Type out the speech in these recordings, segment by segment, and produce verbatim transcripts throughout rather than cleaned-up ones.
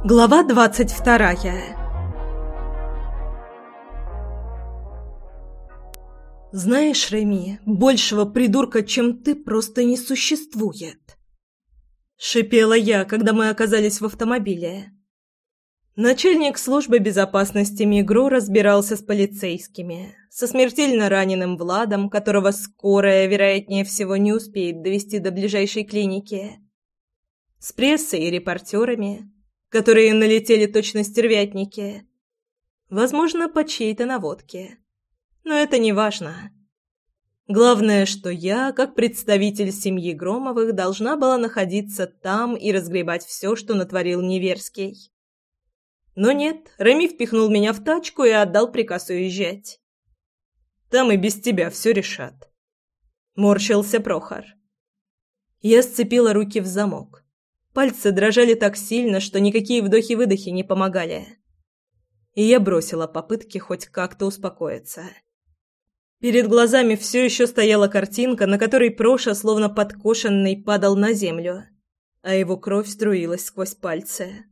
Глава двадцать вторая. «Знаешь, Реми, большего придурка, чем ты, просто не существует!» Шипела я, когда мы оказались в автомобиле. Начальник службы безопасности Мигро разбирался с полицейскими, со смертельно раненым Владом, которого скорая, вероятнее всего, не успеет довести до ближайшей клиники, с прессой и репортерами, которые налетели точно стервятники, возможно, по чьей-то наводке. Но это не важно. Главное, что я, как представитель семьи Громовых, должна была находиться там и разгребать все, что натворил Неверский. Но нет, Реми впихнул меня в тачку и отдал приказ уезжать. «Там и без тебя все решат», — морщился Прохор. Я сцепила руки в замок. Пальцы дрожали так сильно, что никакие вдохи-выдохи не помогали. И я бросила попытки хоть как-то успокоиться. Перед глазами все еще стояла картинка, на которой Проша, словно подкошенный, падал на землю, а его кровь струилась сквозь пальцы.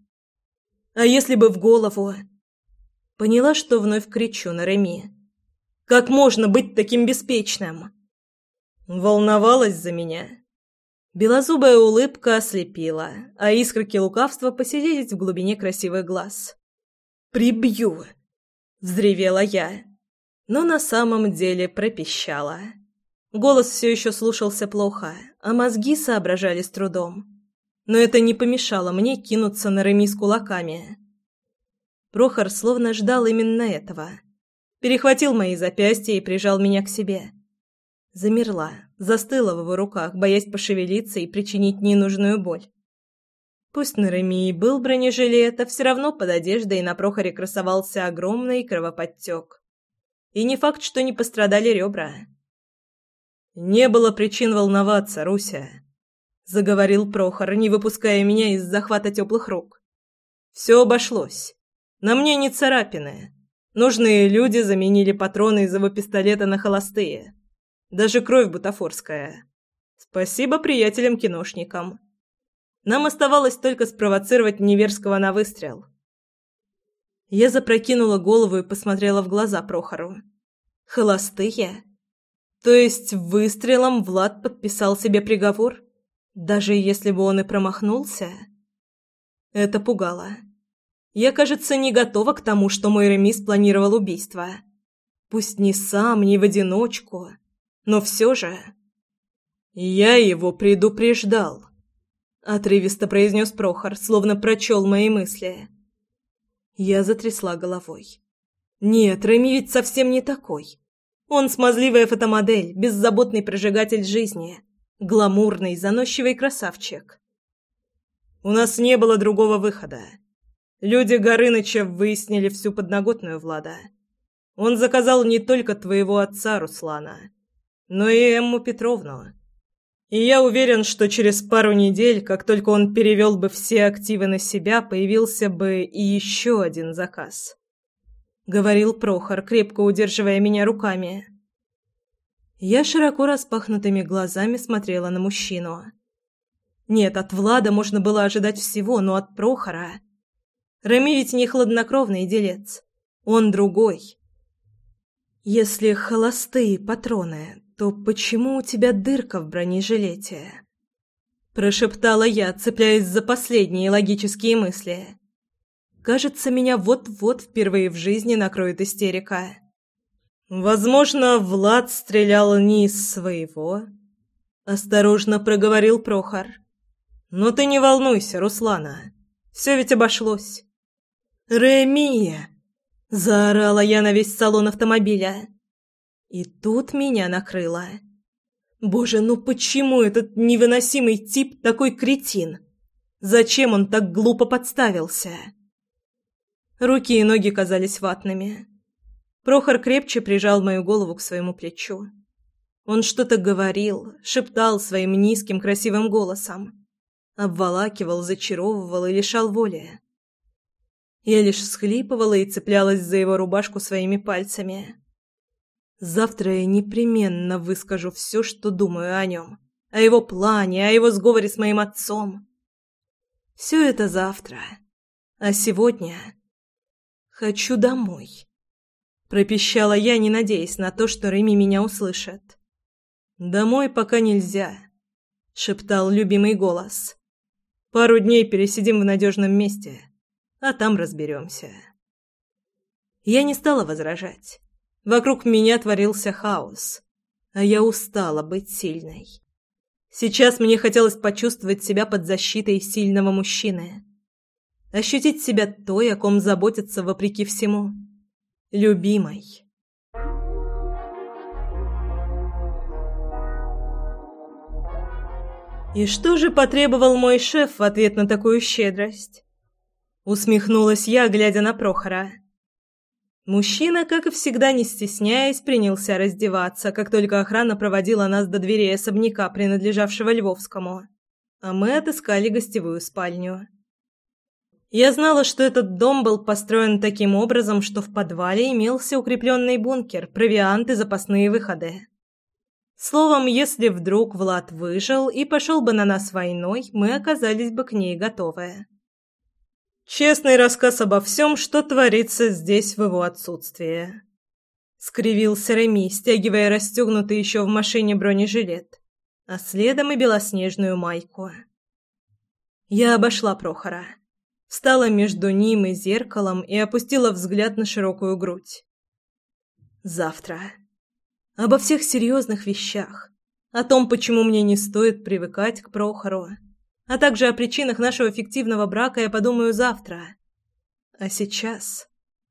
А если бы в голову? Поняла, что вновь кричу на Реми. «Как можно быть таким беспечным?» Волновалась за меня. Белозубая улыбка ослепила, а искорки лукавства поселились в глубине красивых глаз. «Прибью!» — взревела я, но на самом деле пропищала. Голос все еще слушался плохо, а мозги соображали с трудом. Но это не помешало мне кинуться на Реми с кулаками. Прохор словно ждал именно этого. Перехватил мои запястья и прижал меня к себе. Замерла, застыла в его руках, боясь пошевелиться и причинить ненужную боль. Пусть на Реми и был бронежилет, а все равно под одеждой на Прохоре красовался огромный кровоподтек. И не факт, что не пострадали ребра. «Не было причин волноваться, Руся», — заговорил Прохор, не выпуская меня из захвата теплых рук. «Все обошлось. На мне не царапины. Нужные люди заменили патроны из его пистолета на холостые. Даже кровь бутафорская. Спасибо приятелям-киношникам. Нам оставалось только спровоцировать Неверского на выстрел». Я запрокинула голову и посмотрела в глаза Прохору. «Холостые? То есть выстрелом Влад подписал себе приговор? Даже если бы он и промахнулся?» Это пугало. Я, кажется, не готова к тому, что мой Реми спланировал убийство. Пусть не сам, не в одиночку, но все же... «Я его предупреждал», — отрывисто произнес Прохор, словно прочел мои мысли. Я затрясла головой. «Нет, Реми ведь совсем не такой. Он смазливая фотомодель, беззаботный прожигатель жизни, гламурный, заносчивый красавчик. У нас не было другого выхода. Люди Горыныча выяснили всю подноготную Влада. Он заказал не только твоего отца, Руслана, но и Эмму Петровну. И я уверен, что через пару недель, как только он перевел бы все активы на себя, появился бы и еще один заказ», — говорил Прохор, крепко удерживая меня руками. Я широко распахнутыми глазами смотрела на мужчину. Нет, от Влада можно было ожидать всего, но от Прохора... Реми ведь не хладнокровный делец. Он другой. «Если холостые патроны, то почему у тебя дырка в бронежилете?» Прошептала я, цепляясь за последние логические мысли. Кажется, меня вот-вот впервые в жизни накроет истерика. «Возможно, Влад стрелял не из своего», — осторожно проговорил Прохор. «Но ты не волнуйся, Руслана. Все ведь обошлось». «Реми!» — заорала я на весь салон автомобиля. И тут меня накрыло. Боже, ну почему этот невыносимый тип такой кретин? Зачем он так глупо подставился? Руки и ноги казались ватными. Прохор крепче прижал мою голову к своему плечу. Он что-то говорил, шептал своим низким красивым голосом. Обволакивал, зачаровывал и лишал воли. Я лишь всхлипывала и цеплялась за его рубашку своими пальцами. Завтра я непременно выскажу все, что думаю о нем. О его плане, о его сговоре с моим отцом. Все это завтра. А сегодня хочу домой. Пропищала я, не надеясь на то, что Реми меня услышит. «Домой пока нельзя», — шептал любимый голос. «Пару дней пересидим в надежном месте, а там разберемся». Я не стала возражать. Вокруг меня творился хаос, а я устала быть сильной. Сейчас мне хотелось почувствовать себя под защитой сильного мужчины. Ощутить себя той, о ком заботятся вопреки всему. Любимой. И что же потребовал мой шеф в ответ на такую щедрость? Усмехнулась я, глядя на Прохора. Мужчина, как и всегда, не стесняясь, принялся раздеваться, как только охрана проводила нас до дверей особняка, принадлежавшего Львовскому, а мы отыскали гостевую спальню. Я знала, что этот дом был построен таким образом, что в подвале имелся укрепленный бункер, провиант и запасные выходы. Словом, если вдруг Влад выжил и пошел бы на нас войной, мы оказались бы к ней готовы. «Честный рассказ обо всем, что творится здесь в его отсутствие», — скривился Реми, стягивая расстегнутый еще в машине бронежилет, а следом и белоснежную майку. Я обошла Прохора. Встала между ним и зеркалом и опустила взгляд на широкую грудь. Завтра. Обо всех серьезных вещах. О том, почему мне не стоит привыкать к Прохору. А также о причинах нашего фиктивного брака я подумаю завтра. А сейчас...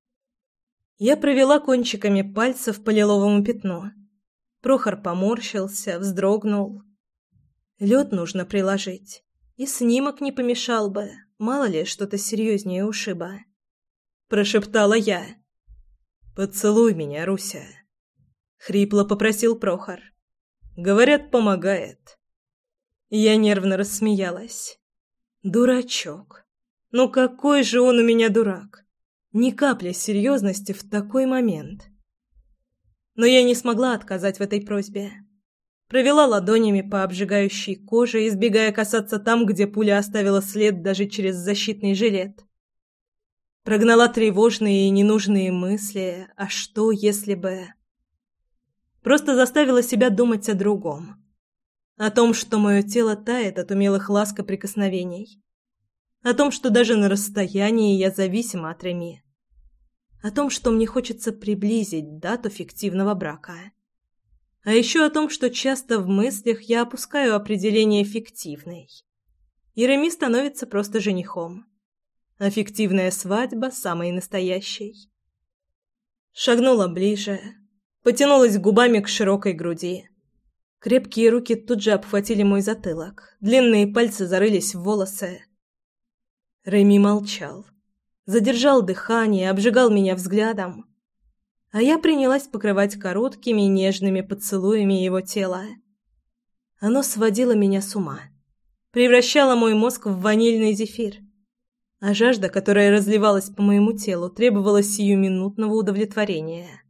Я провела кончиками пальцев по лиловому пятну. Прохор поморщился, вздрогнул. Лед нужно приложить. И снимок не помешал бы. Мало ли, что-то серьезнее ушиба. Прошептала я. «Поцелуй меня, Руся», — хрипло попросил Прохор. «Говорят, помогает». Я нервно рассмеялась. Дурачок. Ну какой же он у меня дурак. Ни капли серьезности в такой момент. Но я не смогла отказать в этой просьбе. Провела ладонями по обжигающей коже, избегая касаться там, где пуля оставила след даже через защитный жилет. Прогнала тревожные и ненужные мысли, а что, если бы... Просто заставила себя думать о другом. О том, что мое тело тает от умелых ласк и прикосновений. О том, что даже на расстоянии я зависима от Реми. О том, что мне хочется приблизить дату фиктивного брака. А еще о том, что часто в мыслях я опускаю определение «фиктивный». И Реми становится просто женихом. А фиктивная свадьба самой настоящей. Шагнула ближе, потянулась губами к широкой груди. Крепкие руки тут же обхватили мой затылок, длинные пальцы зарылись в волосы. Реми молчал, задержал дыхание, обжигал меня взглядом. А я принялась покрывать короткими нежными поцелуями его тела. Оно сводило меня с ума, превращало мой мозг в ванильный зефир, а жажда, которая разливалась по моему телу, требовала сиюминутного удовлетворения.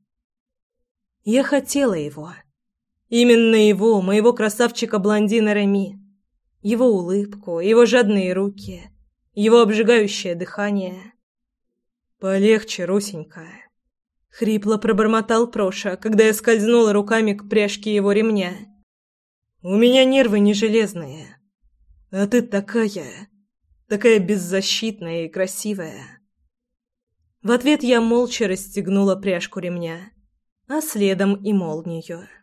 Я хотела его. Именно его, моего красавчика-блондина Реми. Его улыбку, его жадные руки, его обжигающее дыхание. «Полегче, Русенька», — хрипло пробормотал Проша, когда я скользнула руками к пряжке его ремня. «У меня нервы не железные, а ты такая, такая беззащитная и красивая». В ответ я молча расстегнула пряжку ремня, а следом и молнию.